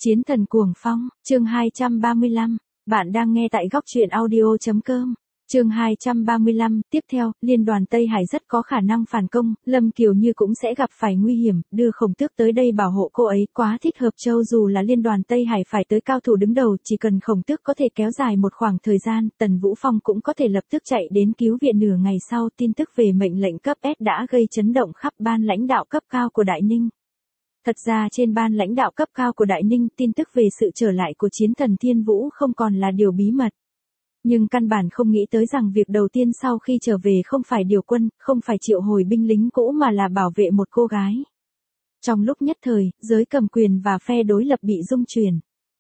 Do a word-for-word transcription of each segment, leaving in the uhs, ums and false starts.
Chiến thần cuồng phong, chương hai trăm ba mươi lăm, bạn đang nghe tại góc truyện audio.com. Chương hai trăm ba mươi lăm, tiếp theo, liên đoàn Tây Hải rất có khả năng phản công, Lâm Kiều Như cũng sẽ gặp phải nguy hiểm, đưa Khổng Tước tới đây bảo hộ cô ấy, quá thích hợp. Châu dù là liên đoàn Tây Hải phải tới cao thủ đứng đầu, chỉ cần Khổng Tước có thể kéo dài một khoảng thời gian, Tần Vũ Phong cũng có thể lập tức chạy đến cứu viện. Nửa ngày sau, tin tức về mệnh lệnh cấp S đã gây chấn động khắp ban lãnh đạo cấp cao của Đại Ninh. Thật ra trên ban lãnh đạo cấp cao của Đại Ninh, tin tức về sự trở lại của chiến thần Thiên Vũ không còn là điều bí mật. Nhưng căn bản không nghĩ tới rằng việc đầu tiên sau khi trở về không phải điều quân, không phải triệu hồi binh lính cũ mà là bảo vệ một cô gái. Trong lúc nhất thời, giới cầm quyền và phe đối lập bị rung chuyển.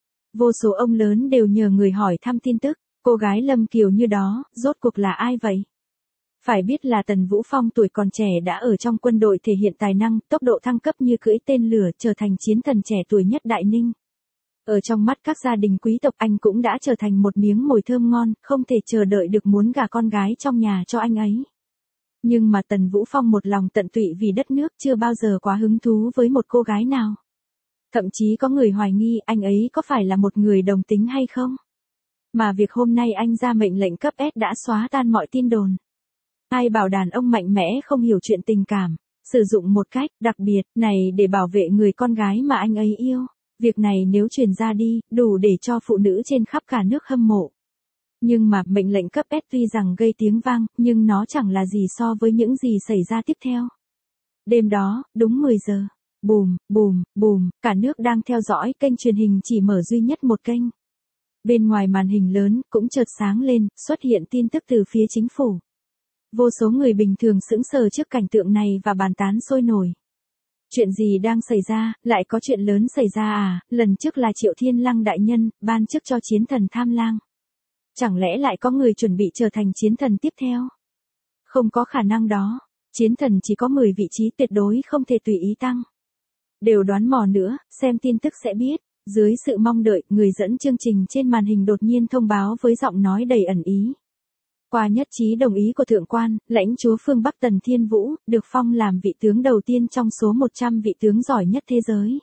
Vô số ông lớn đều nhờ người hỏi thăm tin tức, cô gái Lâm Kiều Như đó, rốt cuộc là ai vậy? Phải biết là Tần Vũ Phong tuổi còn trẻ đã ở trong quân đội thể hiện tài năng, tốc độ thăng cấp như cưỡi tên lửa, trở thành chiến thần trẻ tuổi nhất Đại Ninh. Ở trong mắt các gia đình quý tộc, anh cũng đã trở thành một miếng mồi thơm ngon, không thể chờ đợi được muốn gả con gái trong nhà cho anh ấy. Nhưng mà Tần Vũ Phong một lòng tận tụy vì đất nước, chưa bao giờ quá hứng thú với một cô gái nào. Thậm chí có người hoài nghi anh ấy có phải là một người đồng tính hay không. Mà việc hôm nay anh ra mệnh lệnh cấp S đã xóa tan mọi tin đồn. Ai bảo đàn ông mạnh mẽ không hiểu chuyện tình cảm, sử dụng một cách đặc biệt này để bảo vệ người con gái mà anh ấy yêu. Việc này nếu truyền ra đi, đủ để cho phụ nữ trên khắp cả nước hâm mộ. Nhưng mà mệnh lệnh cấp S tuy rằng gây tiếng vang, nhưng nó chẳng là gì so với những gì xảy ra tiếp theo. Đêm đó, đúng mười giờ, bùm, bùm, bùm, cả nước đang theo dõi kênh truyền hình chỉ mở duy nhất một kênh. Bên ngoài màn hình lớn, cũng chợt sáng lên, xuất hiện tin tức từ phía chính phủ. Vô số người bình thường sững sờ trước cảnh tượng này và bàn tán sôi nổi. Chuyện gì đang xảy ra, lại có chuyện lớn xảy ra à, lần trước là Triệu Thiên Lăng đại nhân, ban chức cho chiến thần Tham Lang. Chẳng lẽ lại có người chuẩn bị trở thành chiến thần tiếp theo? Không có khả năng đó, chiến thần chỉ có mười vị trí tuyệt đối không thể tùy ý tăng. Đều đoán mò nữa, xem tin tức sẽ biết. Dưới sự mong đợi, người dẫn chương trình trên màn hình đột nhiên thông báo với giọng nói đầy ẩn ý. Qua nhất trí đồng ý của thượng quan, lãnh chúa phương Bắc Tần Thiên Vũ, được phong làm vị tướng đầu tiên trong số một trăm vị tướng giỏi nhất thế giới.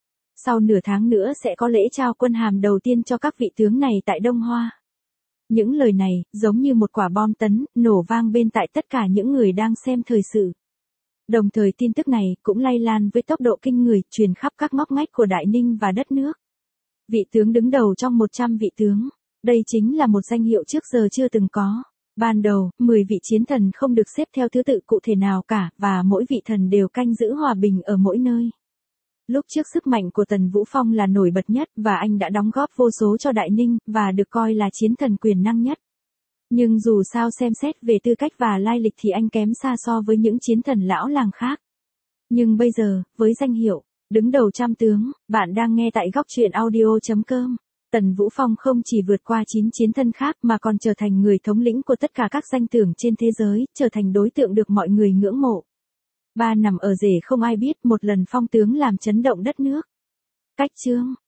Sau nửa tháng nữa sẽ có lễ trao quân hàm đầu tiên cho các vị tướng này tại Đông Hoa. Những lời này, giống như một quả bom tấn, nổ vang bên tai tất cả những người đang xem thời sự. Đồng thời tin tức này cũng lay lan với tốc độ kinh người, truyền khắp các ngóc ngách của Đại Ninh và đất nước. Vị tướng đứng đầu trong một trăm vị tướng. Đây chính là một danh hiệu trước giờ chưa từng có. Ban đầu, mười vị chiến thần không được xếp theo thứ tự cụ thể nào cả, và mỗi vị thần đều canh giữ hòa bình ở mỗi nơi. Lúc trước sức mạnh của Tần Vũ Phong là nổi bật nhất, và anh đã đóng góp vô số cho Đại Ninh, và được coi là chiến thần quyền năng nhất. Nhưng dù sao xem xét về tư cách và lai lịch thì anh kém xa so với những chiến thần lão làng khác. Nhưng bây giờ, với danh hiệu, đứng đầu trăm tướng, bạn đang nghe tại góc truyện audio.com. Tần Vũ Phong không chỉ vượt qua chín chiến thân khác mà còn trở thành người thống lĩnh của tất cả các danh tướng trên thế giới, trở thành đối tượng được mọi người ngưỡng mộ. Ba nằm ở rể không ai biết, một lần phong tướng làm chấn động đất nước. Cách chương,